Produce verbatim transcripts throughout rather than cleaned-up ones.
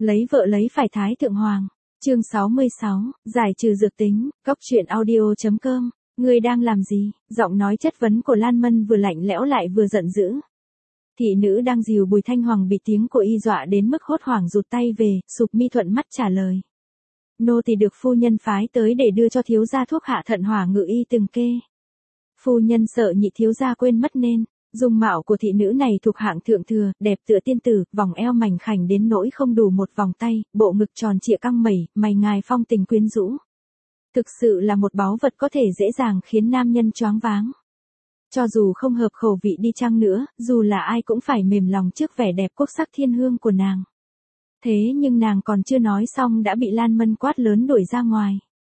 Lấy vợ lấy phải thái thượng hoàng. Chương sáu mươi sáu, giải trừ dược tính, cốc truyện audio.com. Ngươi đang làm gì? Giọng nói chất vấn của Lan Mân vừa lạnh lẽo lại vừa giận dữ. Thị nữ đang dìu Bùi Thanh Hoàng bị tiếng của y dọa đến mức hốt hoảng rụt tay về, sụp mi thuận mắt trả lời. Nô tỳ được phu nhân phái tới để đưa cho thiếu gia thuốc hạ thận hỏa ngự y từng kê. Phu nhân sợ nhị thiếu gia quên mất nên, dung mạo của thị nữ này thuộc hạng thượng thừa, đẹp tựa tiên tử, vòng eo mảnh khảnh đến nỗi không đủ một vòng tay, bộ ngực tròn trịa căng mẩy, mày ngài phong tình quyến rũ. Thực sự là một báu vật có thể dễ dàng khiến nam nhân choáng váng. Cho dù không hợp khẩu vị đi chăng nữa, dù là ai cũng phải mềm lòng trước vẻ đẹp quốc sắc thiên hương của nàng. Thế nhưng nàng còn chưa nói xong đã bị Lan Mân quát lớn đuổi ra ngoài.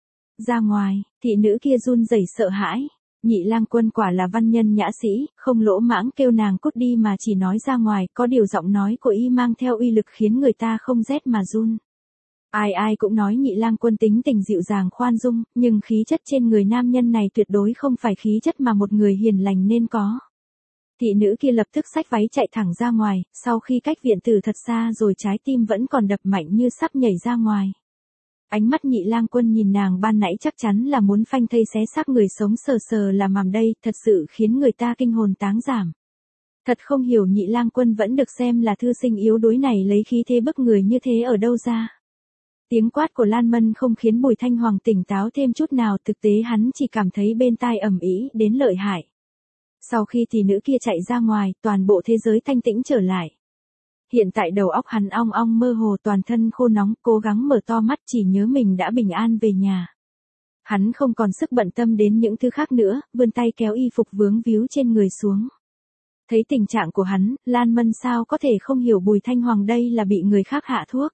Ra ngoài, thị nữ kia run rẩy sợ hãi. Nhị lang quân quả là văn nhân nhã sĩ, không lỗ mãng kêu nàng cút đi mà chỉ nói ra ngoài, có điều giọng nói của y mang theo uy lực khiến người ta không rét mà run. Ai ai cũng nói nhị lang quân tính tình dịu dàng khoan dung, nhưng khí chất trên người nam nhân này tuyệt đối không phải khí chất mà một người hiền lành nên có. Thị nữ kia lập tức xách váy chạy thẳng ra ngoài, sau khi cách viện tử thật xa rồi trái tim vẫn còn đập mạnh như sắp nhảy ra ngoài. Ánh mắt nhị lang quân nhìn nàng ban nãy chắc chắn là muốn phanh thây xé xác người sống sờ sờ là màm đây, thật sự khiến người ta kinh hồn táng giảm. Thật không hiểu nhị lang quân vẫn được xem là thư sinh yếu đuối này lấy khí thế bức người như thế ở đâu ra. Tiếng quát của Lan Mân không khiến Bùi Thanh Hoàng tỉnh táo thêm chút nào, thực tế hắn chỉ cảm thấy bên tai ầm ĩ đến lợi hại. Sau khi thị nữ kia chạy ra ngoài, toàn bộ thế giới thanh tĩnh trở lại. Hiện tại đầu óc hắn ong ong mơ hồ, toàn thân khô nóng, cố gắng mở to mắt chỉ nhớ mình đã bình an về nhà. Hắn không còn sức bận tâm đến những thứ khác nữa, vươn tay kéo y phục vướng víu trên người xuống. Thấy tình trạng của hắn, Lan Mân sao có thể không hiểu Bùi Thanh Hoàng đây là bị người khác hạ thuốc.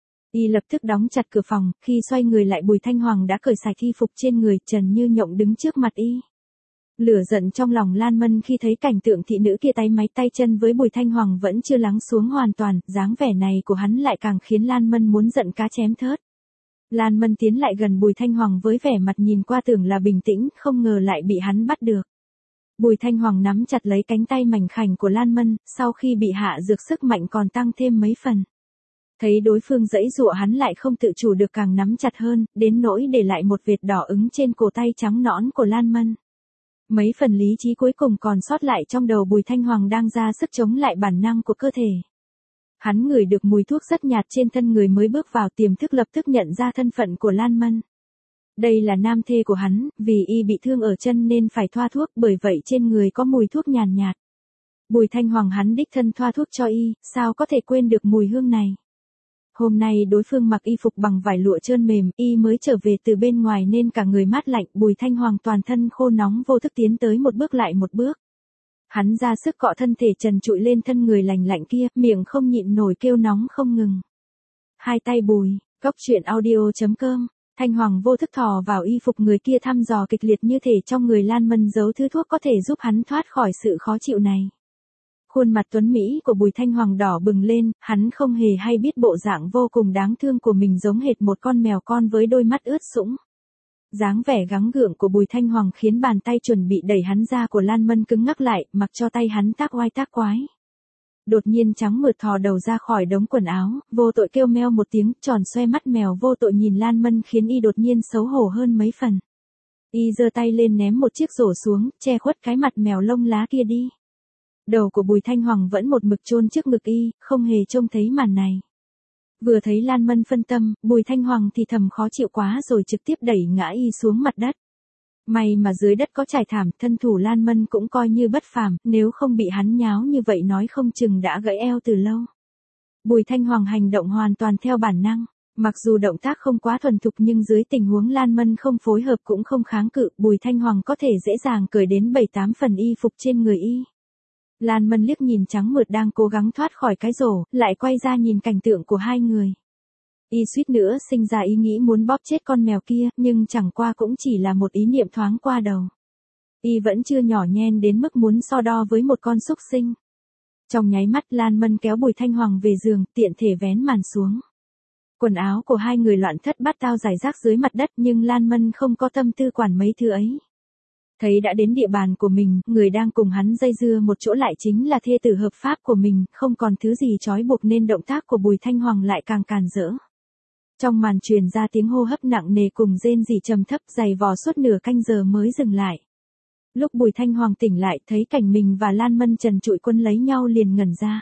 Y lập tức đóng chặt cửa phòng, khi xoay người lại Bùi Thanh Hoàng đã cởi sạch y phục trên người, trần như nhộng đứng trước mặt y. Lửa giận trong lòng Lan Mân khi thấy cảnh tượng thị nữ kia tay máy tay chân với Bùi Thanh Hoàng vẫn chưa lắng xuống hoàn toàn, dáng vẻ này của hắn lại càng khiến Lan Mân muốn giận cá chém thớt. Lan Mân tiến lại gần Bùi Thanh Hoàng với vẻ mặt nhìn qua tưởng là bình tĩnh, không ngờ lại bị hắn bắt được. Bùi Thanh Hoàng nắm chặt lấy cánh tay mảnh khảnh của Lan Mân, sau khi bị hạ dược sức mạnh còn tăng thêm mấy phần. Thấy đối phương giãy giụa hắn lại không tự chủ được càng nắm chặt hơn, đến nỗi để lại một vệt đỏ ửng trên cổ tay trắng nõn của Lan Mân. Mấy phần lý trí cuối cùng còn sót lại trong đầu Bùi Thanh Hoàng đang ra sức chống lại bản năng của cơ thể. Hắn ngửi được mùi thuốc rất nhạt trên thân người mới bước vào, tiềm thức lập tức nhận ra thân phận của Lan Mân. Đây là nam thê của hắn, vì y bị thương ở chân nên phải thoa thuốc, bởi vậy trên người có mùi thuốc nhàn nhạt, nhạt. Bùi Thanh Hoàng hắn đích thân thoa thuốc cho y, sao có thể quên được mùi hương này. Hôm nay đối phương mặc y phục bằng vải lụa trơn mềm, y mới trở về từ bên ngoài nên cả người mát lạnh, Bùi Thanh Hoàng toàn thân khô nóng vô thức tiến tới một bước lại một bước. Hắn ra sức cọ thân thể trần trụi lên thân người lành lạnh kia, miệng không nhịn nổi kêu nóng không ngừng. Hai tay Bùi, cốc truyện audio.com, Thanh Hoàng vô thức thò vào y phục người kia thăm dò kịch liệt như thể trong người Lan Mân giấu thứ thuốc có thể giúp hắn thoát khỏi sự khó chịu này. Khuôn mặt tuấn Mỹ của Bùi Thanh Hoàng đỏ bừng lên, hắn không hề hay biết bộ dạng vô cùng đáng thương của mình giống hệt một con mèo con với đôi mắt ướt sũng. Dáng vẻ gắng gượng của Bùi Thanh Hoàng khiến bàn tay chuẩn bị đẩy hắn ra của Lan Mân cứng ngắc lại, mặc cho tay hắn tác oai tác quái. Đột nhiên trắng mượt thò đầu ra khỏi đống quần áo, vô tội kêu meo một tiếng, tròn xoe mắt mèo vô tội nhìn Lan Mân khiến y đột nhiên xấu hổ hơn mấy phần. Y giơ tay lên ném một chiếc rổ xuống, che khuất cái mặt mèo lông lá kia đi. Đầu của Bùi Thanh Hoàng vẫn một mực chôn trước ngực y, không hề trông thấy màn này. Vừa thấy Lan Mân phân tâm, Bùi Thanh Hoàng thì thầm khó chịu quá rồi trực tiếp đẩy ngã y xuống mặt đất. May mà dưới đất có trải thảm, thân thủ Lan Mân cũng coi như bất phàm, nếu không bị hắn nháo như vậy nói không chừng đã gãy eo từ lâu. Bùi Thanh Hoàng hành động hoàn toàn theo bản năng, mặc dù động tác không quá thuần thục nhưng dưới tình huống Lan Mân không phối hợp cũng không kháng cự, Bùi Thanh Hoàng có thể dễ dàng cởi đến bảy tám phần y phục trên người y. Lan Mân liếc nhìn trắng mượt đang cố gắng thoát khỏi cái rổ, lại quay ra nhìn cảnh tượng của hai người. Y suýt nữa sinh ra ý nghĩ muốn bóp chết con mèo kia, nhưng chẳng qua cũng chỉ là một ý niệm thoáng qua đầu. Y vẫn chưa nhỏ nhen đến mức muốn so đo với một con súc sinh. Trong nháy mắt Lan Mân kéo Bùi Thanh Hoàng về giường, tiện thể vén màn xuống. Quần áo của hai người loạn thất bát tao rải rác dưới mặt đất nhưng Lan Mân không có tâm tư quản mấy thứ ấy. Thấy đã đến địa bàn của mình, người đang cùng hắn dây dưa một chỗ lại chính là thê tử hợp pháp của mình, không còn thứ gì trói buộc nên động tác của Bùi Thanh Hoàng lại càng càn rỡ. Trong màn truyền ra tiếng hô hấp nặng nề cùng rên rỉ trầm thấp dày vò suốt nửa canh giờ mới dừng lại. Lúc Bùi Thanh Hoàng tỉnh lại thấy cảnh mình và Lan Mân trần trụi quân lấy nhau liền ngẩn ra.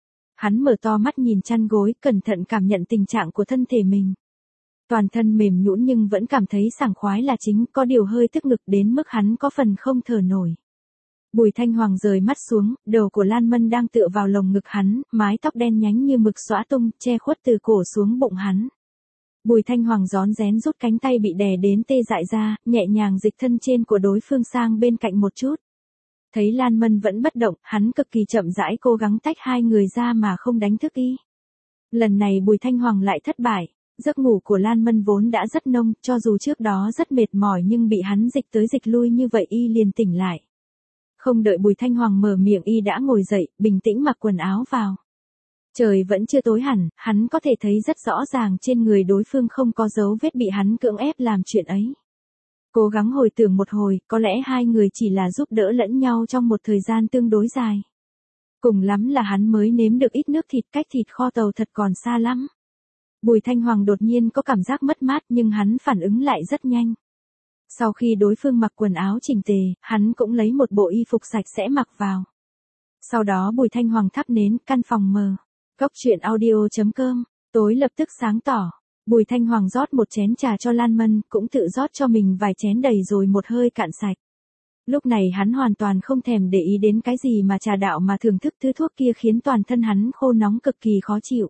Hắn mở to mắt nhìn chăn gối, cẩn thận cảm nhận tình trạng của thân thể mình. Toàn thân mềm nhũn nhưng vẫn cảm thấy sảng khoái là chính, có điều hơi tức ngực đến mức hắn có phần không thở nổi. Bùi Thanh Hoàng rời mắt xuống, đầu của Lan Mân đang tựa vào lồng ngực hắn, mái tóc đen nhánh như mực xõa tung, che khuất từ cổ xuống bụng hắn. Bùi Thanh Hoàng rón rén rút cánh tay bị đè đến tê dại ra, nhẹ nhàng dịch thân trên của đối phương sang bên cạnh một chút. Thấy Lan Mân vẫn bất động, hắn cực kỳ chậm rãi cố gắng tách hai người ra mà không đánh thức y. Lần này Bùi Thanh Hoàng lại thất bại. Giấc ngủ của Lan Mân vốn đã rất nông, cho dù trước đó rất mệt mỏi nhưng bị hắn dịch tới dịch lui như vậy y liền tỉnh lại. Không đợi Bùi Thanh Hoàng mở miệng y đã ngồi dậy, bình tĩnh mặc quần áo vào. Trời vẫn chưa tối hẳn, hắn có thể thấy rất rõ ràng trên người đối phương không có dấu vết bị hắn cưỡng ép làm chuyện ấy. Cố gắng hồi tưởng một hồi, có lẽ hai người chỉ là giúp đỡ lẫn nhau trong một thời gian tương đối dài. Cùng lắm là hắn mới nếm được ít nước thịt, cách thịt kho tàu thật còn xa lắm. Bùi Thanh Hoàng đột nhiên có cảm giác mất mát nhưng hắn phản ứng lại rất nhanh. Sau khi đối phương mặc quần áo chỉnh tề, hắn cũng lấy một bộ y phục sạch sẽ mặc vào. Sau đó Bùi Thanh Hoàng thắp nến, căn phòng mờ. Góc truyện audio chấm com, tối lập tức sáng tỏ. Bùi Thanh Hoàng rót một chén trà cho Lan Mân, cũng tự rót cho mình vài chén đầy rồi một hơi cạn sạch. Lúc này hắn hoàn toàn không thèm để ý đến cái gì mà trà đạo mà thưởng thức thứ thuốc kia khiến toàn thân hắn khô nóng cực kỳ khó chịu.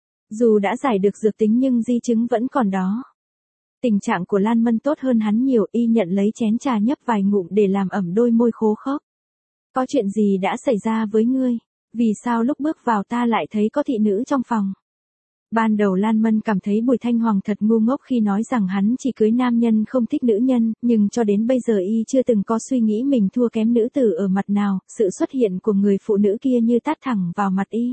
Dù đã giải được dược tính nhưng di chứng vẫn còn đó. Tình trạng của Lan Mân tốt hơn hắn nhiều, y nhận lấy chén trà nhấp vài ngụm để làm ẩm đôi môi khô khốc. Có chuyện gì đã xảy ra với ngươi? Vì sao lúc bước vào ta lại thấy có thị nữ trong phòng? Ban đầu Lan Mân cảm thấy Bùi Thanh Hoàng thật ngu ngốc khi nói rằng hắn chỉ cưới nam nhân không thích nữ nhân, nhưng cho đến bây giờ y chưa từng có suy nghĩ mình thua kém nữ tử ở mặt nào, sự xuất hiện của người phụ nữ kia như tát thẳng vào mặt y.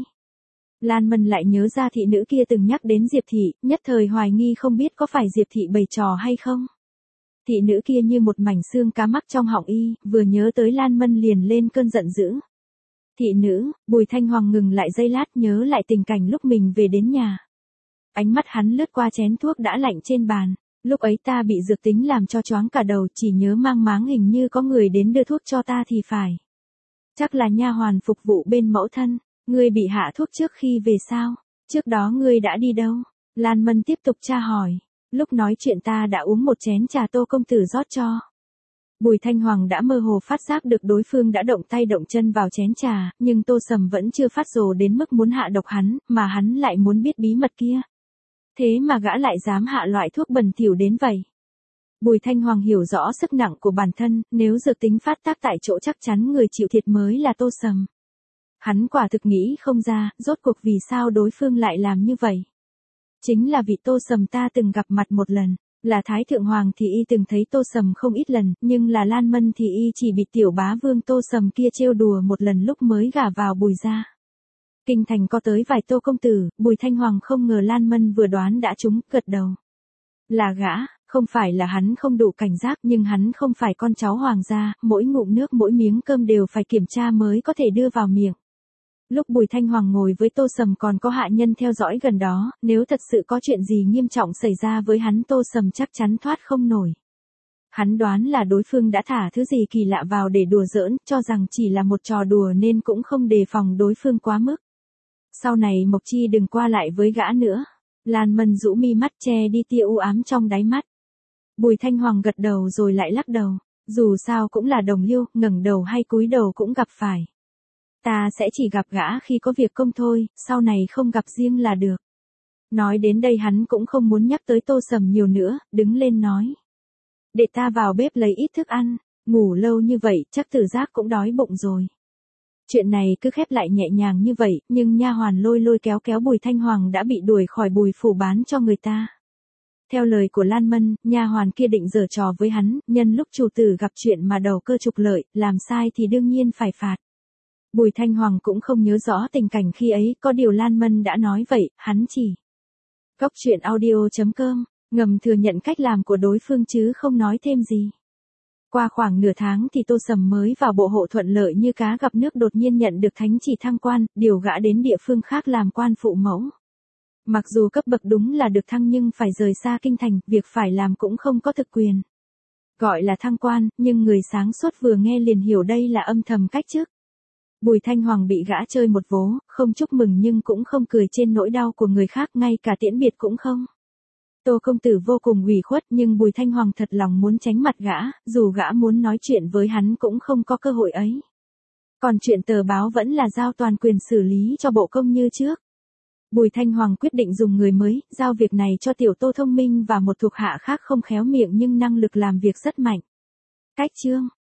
Lan Mân lại nhớ ra thị nữ kia từng nhắc đến Diệp Thị, nhất thời hoài nghi không biết có phải Diệp Thị bày trò hay không. Thị nữ kia như một mảnh xương cá mắc trong họng y, vừa nhớ tới Lan Mân liền lên cơn giận dữ. Thị nữ, Bùi Thanh Hoàng ngừng lại giây lát nhớ lại tình cảnh lúc mình về đến nhà. Ánh mắt hắn lướt qua chén thuốc đã lạnh trên bàn, lúc ấy ta bị dược tính làm cho choáng cả đầu, chỉ nhớ mang máng hình như có người đến đưa thuốc cho ta thì phải. Chắc là nha hoàn phục vụ bên mẫu thân. Ngươi bị hạ thuốc trước khi về sao? Trước đó ngươi đã đi đâu? Lan Mân tiếp tục tra hỏi. Lúc nói chuyện ta đã uống một chén trà Tô công tử rót cho. Bùi Thanh Hoàng đã mơ hồ phát giác được đối phương đã động tay động chân vào chén trà, nhưng Tô Sầm vẫn chưa phát rồ đến mức muốn hạ độc hắn, mà hắn lại muốn biết bí mật kia. Thế mà gã lại dám hạ loại thuốc bẩn thỉu đến vậy. Bùi Thanh Hoàng hiểu rõ sức nặng của bản thân, nếu dược tính phát tác tại chỗ chắc chắn người chịu thiệt mới là Tô Sầm. Hắn quả thực nghĩ không ra, rốt cuộc vì sao đối phương lại làm như vậy. Chính là vì Tô Sầm ta từng gặp mặt một lần, là Thái Thượng Hoàng thì y từng thấy Tô Sầm không ít lần, nhưng là Lan Mân thì y chỉ bị tiểu bá vương Tô Sầm kia trêu đùa một lần lúc mới gả vào Bùi gia. Kinh thành có tới vài Tô công tử, Bùi Thanh Hoàng không ngờ Lan Mân vừa đoán đã trúng, gật đầu. Là gã, không phải là hắn không đủ cảnh giác nhưng hắn không phải con cháu hoàng gia, mỗi ngụm nước mỗi miếng cơm đều phải kiểm tra mới có thể đưa vào miệng. Lúc Bùi Thanh Hoàng ngồi với Tô Sầm còn có hạ nhân theo dõi gần đó, nếu thật sự có chuyện gì nghiêm trọng xảy ra với hắn Tô Sầm chắc chắn thoát không nổi. Hắn đoán là đối phương đã thả thứ gì kỳ lạ vào để đùa giỡn, cho rằng chỉ là một trò đùa nên cũng không đề phòng đối phương quá mức. Sau này Mộc Chi đừng qua lại với gã nữa. Lan Mân rũ mi mắt che đi tia u ám trong đáy mắt. Bùi Thanh Hoàng gật đầu rồi lại lắc đầu, dù sao cũng là đồng liêu, ngẩng đầu hay cúi đầu cũng gặp phải. Ta sẽ chỉ gặp gã khi có việc công thôi, sau này không gặp riêng là được. Nói đến đây hắn cũng không muốn nhắc tới Tô Sầm nhiều nữa, đứng lên nói. Để ta vào bếp lấy ít thức ăn, ngủ lâu như vậy chắc Tử Giác cũng đói bụng rồi. Chuyện này cứ khép lại nhẹ nhàng như vậy, nhưng nha hoàn lôi lôi kéo kéo Bùi Thanh Hoàng đã bị đuổi khỏi Bùi phủ bán cho người ta. Theo lời của Lan Mân, nha hoàn kia định giở trò với hắn, nhân lúc chủ tử gặp chuyện mà đầu cơ trục lợi, làm sai thì đương nhiên phải phạt. Bùi Thanh Hoàng cũng không nhớ rõ tình cảnh khi ấy, có điều Lan Mân đã nói vậy, hắn chỉ. Góc truyện audio chấm com, ngầm thừa nhận cách làm của đối phương chứ không nói thêm gì. Qua khoảng nửa tháng thì Tô Sầm mới vào bộ hộ thuận lợi như cá gặp nước đột nhiên nhận được thánh chỉ thăng quan, điều gã đến địa phương khác làm quan phụ mẫu. Mặc dù cấp bậc đúng là được thăng nhưng phải rời xa kinh thành, việc phải làm cũng không có thực quyền. Gọi là thăng quan, nhưng người sáng suốt vừa nghe liền hiểu đây là âm thầm cách chức. Bùi Thanh Hoàng bị gã chơi một vố, không chúc mừng nhưng cũng không cười trên nỗi đau của người khác, ngay cả tiễn biệt cũng không. Tô công tử vô cùng ủy khuất nhưng Bùi Thanh Hoàng thật lòng muốn tránh mặt gã, dù gã muốn nói chuyện với hắn cũng không có cơ hội ấy. Còn chuyện tờ báo vẫn là giao toàn quyền xử lý cho bộ công như trước. Bùi Thanh Hoàng quyết định dùng người mới, giao việc này cho tiểu Tô thông minh và một thuộc hạ khác không khéo miệng nhưng năng lực làm việc rất mạnh. Cách chương